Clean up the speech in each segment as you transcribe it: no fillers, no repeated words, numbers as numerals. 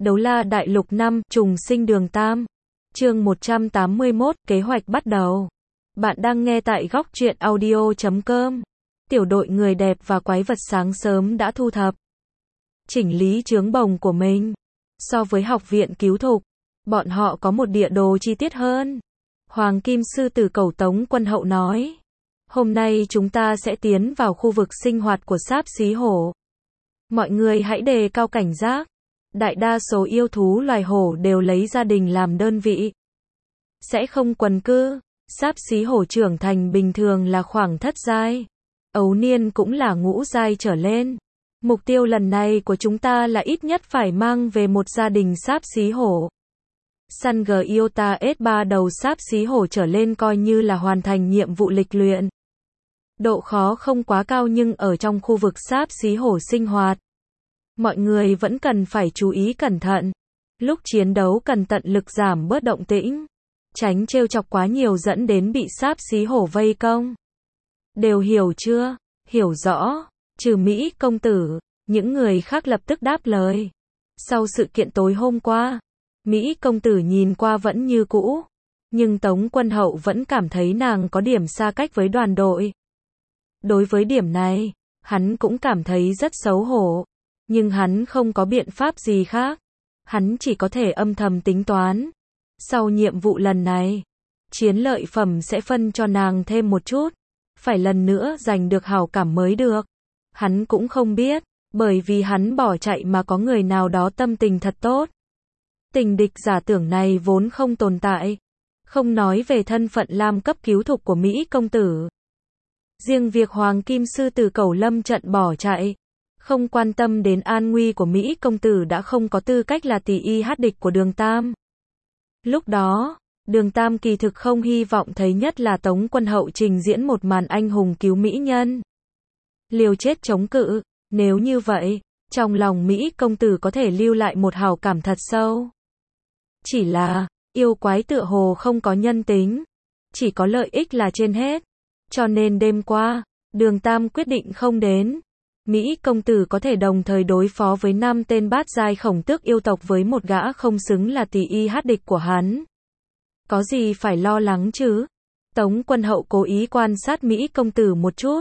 Đấu la đại lục 5, trùng sinh đường Tam. Chương 181, kế hoạch bắt đầu. Bạn đang nghe tại góc truyện audio.com. Tiểu đội người đẹp và quái vật sáng sớm đã thu thập, chỉnh lý trướng bồng của mình. So với học viện cứu thục, bọn họ có một địa đồ chi tiết hơn. Hoàng Kim Sư Tử Cẩu Tống Quân Hậu nói, hôm nay chúng ta sẽ tiến vào khu vực sinh hoạt của Sáp Xí Hổ. Mọi người hãy đề cao cảnh giác. Đại đa số yêu thú loài hổ đều lấy gia đình làm đơn vị, sẽ không quần cư. Sáp Xí Hổ trưởng thành bình thường là khoảng thất giai, ấu niên cũng là ngũ giai trở lên. Mục tiêu lần này của chúng ta là ít nhất phải mang về một gia đình Sáp Xí Hổ. Săn Giota S3 đầu Sáp Xí Hổ trở lên coi như là hoàn thành nhiệm vụ lịch luyện. Độ khó không quá cao nhưng ở trong khu vực Sáp Xí Hổ sinh hoạt, mọi người vẫn cần phải chú ý cẩn thận. Lúc chiến đấu cần tận lực giảm bớt động tĩnh, tránh trêu chọc quá nhiều dẫn đến bị Sáp Xí Hổ vây công. Đều hiểu chưa? Hiểu rõ. Trừ Mỹ công tử, những người khác lập tức đáp lời. Sau sự kiện tối hôm qua, Mỹ công tử nhìn qua vẫn như cũ, nhưng Tống Quân Hậu vẫn cảm thấy nàng có điểm xa cách với đoàn đội. Đối với điểm này, hắn cũng cảm thấy rất xấu hổ, nhưng hắn không có biện pháp gì khác. Hắn chỉ có thể âm thầm tính toán. Sau nhiệm vụ lần này, chiến lợi phẩm sẽ phân cho nàng thêm một chút, phải lần nữa giành được hảo cảm mới được. Hắn cũng không biết, bởi vì hắn bỏ chạy mà có người nào đó tâm tình thật tốt. Tình địch giả tưởng này vốn không tồn tại. Không nói về thân phận lam cấp cứu thục của Mỹ công tử. Riêng việc Hoàng Kim Sư Tử Cẩu lâm trận bỏ chạy, không quan tâm đến an nguy của Mỹ công tử đã không có tư cách là tỷ y hát địch của Đường Tam. Lúc đó, Đường Tam kỳ thực không hy vọng thấy nhất là Tống Quân Hậu trình diễn một màn anh hùng cứu mỹ nhân, liều chết chống cự. Nếu như vậy, trong lòng Mỹ công tử có thể lưu lại một hảo cảm thật sâu. Chỉ là, yêu quái tựa hồ không có nhân tính, chỉ có lợi ích là trên hết. Cho nên đêm qua, Đường Tam quyết định không đến. Mỹ công tử có thể đồng thời đối phó với 5 tên bát giai khổng tước yêu tộc với một gã không xứng là tỷ y hát địch của hắn. Có gì phải lo lắng chứ? Tống Quân Hậu cố ý quan sát Mỹ công tử một chút.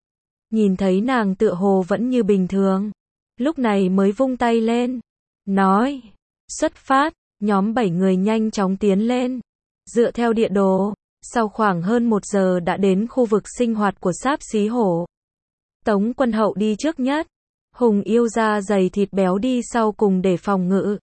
Nhìn thấy nàng tựa hồ vẫn như bình thường, lúc này mới vung tay lên, nói, xuất phát. Nhóm 7 người nhanh chóng tiến lên. Dựa theo địa đồ, sau khoảng hơn 1 giờ đã đến khu vực sinh hoạt của Sáp Xí Hổ. Tống Quân Hậu đi trước nhất, Hùng yêu da dày thịt béo đi sau cùng để phòng ngự.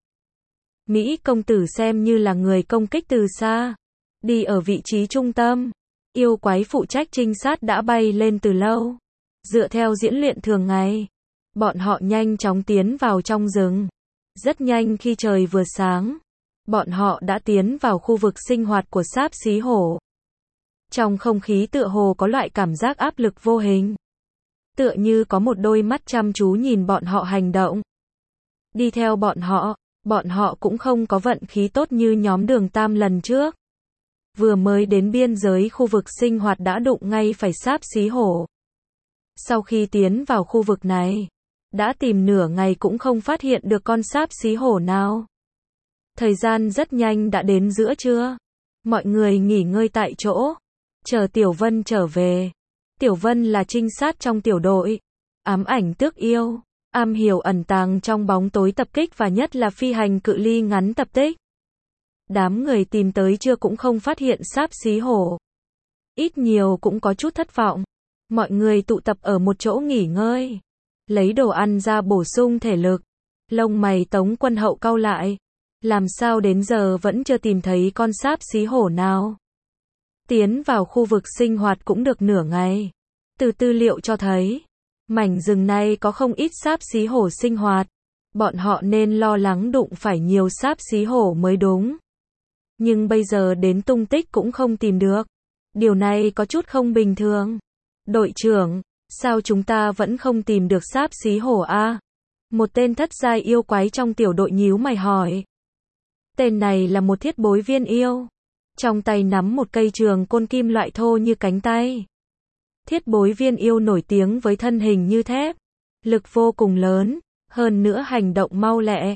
Mỹ công tử xem như là người công kích từ xa, đi ở vị trí trung tâm. Yêu quái phụ trách trinh sát đã bay lên từ lâu. Dựa theo diễn luyện thường ngày, bọn họ nhanh chóng tiến vào trong rừng. Rất nhanh khi trời vừa sáng, bọn họ đã tiến vào khu vực sinh hoạt của Sáp Xí Hổ. Trong không khí tựa hồ có loại cảm giác áp lực vô hình, tựa như có một đôi mắt chăm chú nhìn bọn họ hành động. Đi theo bọn họ cũng không có vận khí tốt như nhóm Đường Tam lần trước. Vừa mới đến biên giới khu vực sinh hoạt đã đụng ngay phải Sáp Xí Hổ. Sau khi tiến vào khu vực này, đã tìm nửa ngày cũng không phát hiện được con Sáp Xí Hổ nào. Thời gian rất nhanh đã đến giữa trưa. Mọi người nghỉ ngơi tại chỗ, chờ Tiểu Vân trở về. Tiểu Vân là trinh sát trong tiểu đội, ám ảnh tước yêu, am hiểu ẩn tàng trong bóng tối tập kích và nhất là phi hành cự ly ngắn tập kích. Đám người tìm tới trưa cũng không phát hiện Sáp Xí Hổ. Ít nhiều cũng có chút thất vọng. Mọi người tụ tập ở một chỗ nghỉ ngơi, lấy đồ ăn ra bổ sung thể lực. Lông mày Tống Quân Hậu cau lại. Làm sao đến giờ vẫn chưa tìm thấy con Sáp Xí Hổ nào? Tiến vào khu vực sinh hoạt cũng được nửa ngày. Từ tư liệu cho thấy, mảnh rừng này có không ít Sáp Xí Hổ sinh hoạt. Bọn họ nên lo lắng đụng phải nhiều Sáp Xí Hổ mới đúng. Nhưng bây giờ đến tung tích cũng không tìm được. Điều này có chút không bình thường. Đội trưởng, sao chúng ta vẫn không tìm được Sáp Xí Hổ a? Một tên thất giai yêu quái trong tiểu đội nhíu mày hỏi. Tên này là một thiết bối viên yêu, trong tay nắm một cây trường côn kim loại thô như cánh tay. Thiết bối viên yêu nổi tiếng với thân hình như thép, lực vô cùng lớn, hơn nữa hành động mau lẹ.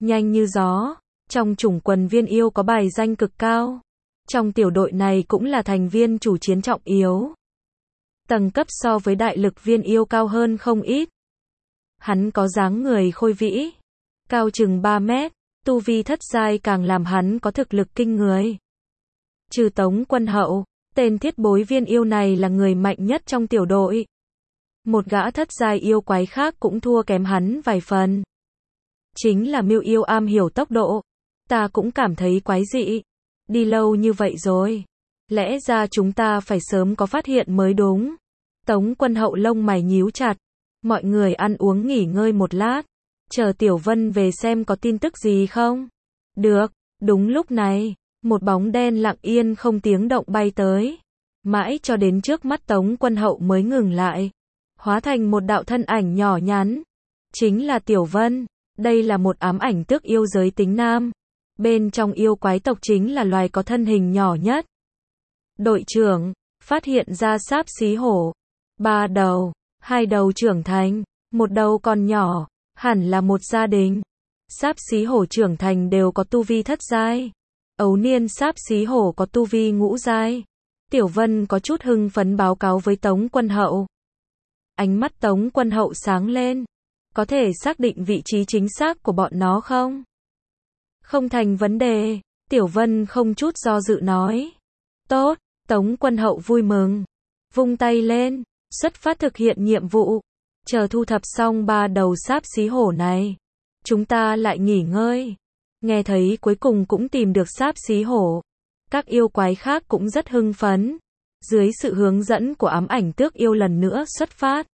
nhanh như gió. Trong chủng quần viên yêu có bài danh cực cao. Trong tiểu đội này cũng là thành viên chủ chiến trọng yếu. Tầng cấp so với đại lực viên yêu cao hơn không ít. Hắn có dáng người khôi vĩ, cao chừng 3 mét, tu vi thất giai càng làm hắn có thực lực kinh người. Trừ Tống Quân Hậu, tên thiết bối viên yêu này là người mạnh nhất trong tiểu đội. Một gã thất giai yêu quái khác cũng thua kém hắn vài phần. Chính là Miêu yêu am hiểu tốc độ. Ta cũng cảm thấy quái dị. Đi lâu như vậy rồi. Lẽ ra chúng ta phải sớm có phát hiện mới đúng. Tống Quân Hậu lông mày nhíu chặt. Mọi người ăn uống nghỉ ngơi một lát. Chờ Tiểu Vân về xem có tin tức gì không. Được, đúng lúc này, một bóng đen lặng yên không tiếng động bay tới. Mãi cho đến trước mắt Tống Quân Hậu mới ngừng lại. Hóa thành một đạo thân ảnh nhỏ nhắn. Chính là Tiểu Vân. Đây là một ám ảnh tước yêu giới tính nam. Bên trong yêu quái tộc chính là loài có thân hình nhỏ nhất. Đội trưởng, phát hiện ra sáp xí hổ. 3 đầu, 2 đầu trưởng thành, 1 đầu còn nhỏ, hẳn là một gia đình. Sáp xí hổ trưởng thành đều có tu vi thất giai. Ấu niên sáp xí hổ có tu vi ngũ giai. Tiểu Vân có chút hưng phấn báo cáo với Tống Quân Hậu. Ánh mắt Tống Quân Hậu sáng lên. Có thể xác định vị trí chính xác của bọn nó không? Không thành vấn đề, Tiểu Vân không chút do dự nói. Tốt, Tống Quân Hậu vui mừng. Vung tay lên, xuất phát thực hiện nhiệm vụ. Chờ thu thập xong 3 đầu sáp xí hổ này. Chúng ta lại nghỉ ngơi. Nghe thấy cuối cùng cũng tìm được sáp xí hổ. Các yêu quái khác cũng rất hưng phấn. Dưới sự hướng dẫn của ám ảnh tước yêu lần nữa xuất phát.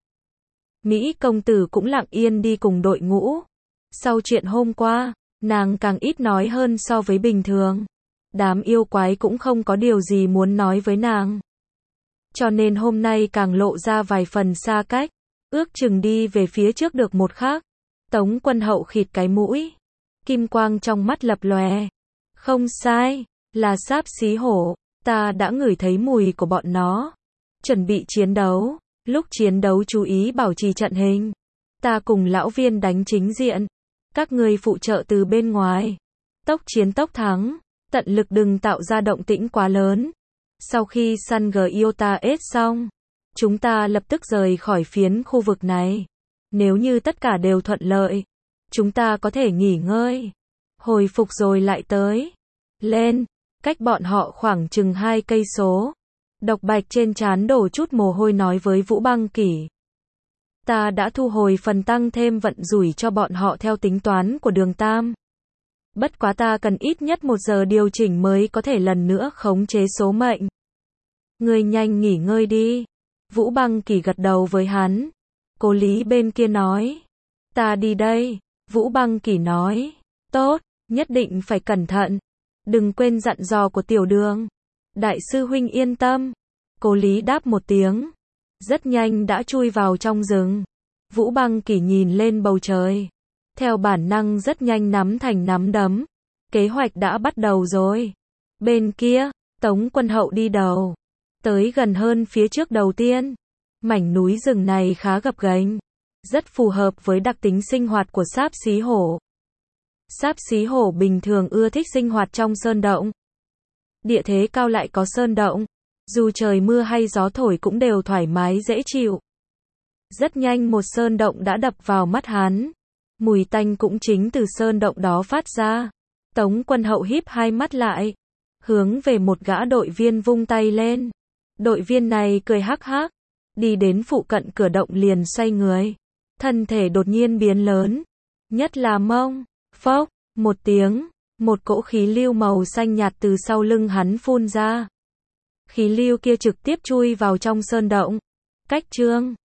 Mỹ công tử cũng lặng yên đi cùng đội ngũ. Sau chuyện hôm qua, nàng càng ít nói hơn so với bình thường. Đám yêu quái cũng không có điều gì muốn nói với nàng. Cho nên hôm nay càng lộ ra vài phần xa cách. Ước chừng đi về phía trước được một khắc. Tống Quân Hậu khịt cái mũi. Kim quang trong mắt lập lòe. Không sai, là sáp xí hổ. Ta đã ngửi thấy mùi của bọn nó. Chuẩn bị chiến đấu. Lúc chiến đấu chú ý bảo trì trận hình. Ta cùng lão viên đánh chính diện. Các ngươi phụ trợ từ bên ngoài. Tốc chiến tốc thắng. Tận lực đừng tạo ra động tĩnh quá lớn. Sau khi săn Giota S xong, chúng ta lập tức rời khỏi phiến khu vực này. Nếu như tất cả đều thuận lợi, chúng ta có thể nghỉ ngơi. Hồi phục rồi lại tới. Lên, cách bọn họ khoảng chừng 2 cây số. Độc Bạch trên trán đổ chút mồ hôi nói với Vũ Băng Kỷ. Ta đã thu hồi phần tăng thêm vận rủi cho bọn họ theo tính toán của Đường Tam. Bất quá ta cần ít nhất 1 giờ điều chỉnh mới có thể lần nữa khống chế số mệnh. Ngươi nhanh nghỉ ngơi đi. Vũ Băng Kỷ gật đầu với hắn. Cố Lý bên kia nói. Ta đi đây. Vũ Băng Kỷ nói. Tốt, nhất định phải cẩn thận. Đừng quên dặn dò của Tiểu Đường. Đại sư huynh yên tâm. Cố Lý đáp một tiếng. Rất nhanh đã chui vào trong rừng. Vũ Băng Kỷ nhìn lên bầu trời. Theo bản năng rất nhanh nắm thành nắm đấm. Kế hoạch đã bắt đầu rồi. Bên kia, Tống Quân Hậu đi đầu. Tới gần hơn phía trước đầu tiên. Mảnh núi rừng này khá gập ghềnh. Rất phù hợp với đặc tính sinh hoạt của sáp xí hổ. Sáp xí hổ bình thường ưa thích sinh hoạt trong sơn động. Địa thế cao lại có sơn động. Dù trời mưa hay gió thổi cũng đều thoải mái dễ chịu. Rất nhanh một sơn động đã đập vào mắt hắn. Mùi tanh cũng chính từ sơn động đó phát ra. Tống Quân Hậu híp hai mắt lại. Hướng về một gã đội viên vung tay lên. Đội viên này cười hắc hắc. Đi đến phụ cận cửa động liền xoay người. Thân thể đột nhiên biến lớn. Nhất là mông. Phốc, một tiếng. Một cỗ khí lưu màu xanh nhạt từ sau lưng hắn phun ra. Khí lưu kia trực tiếp chui vào trong sơn động. Cách chương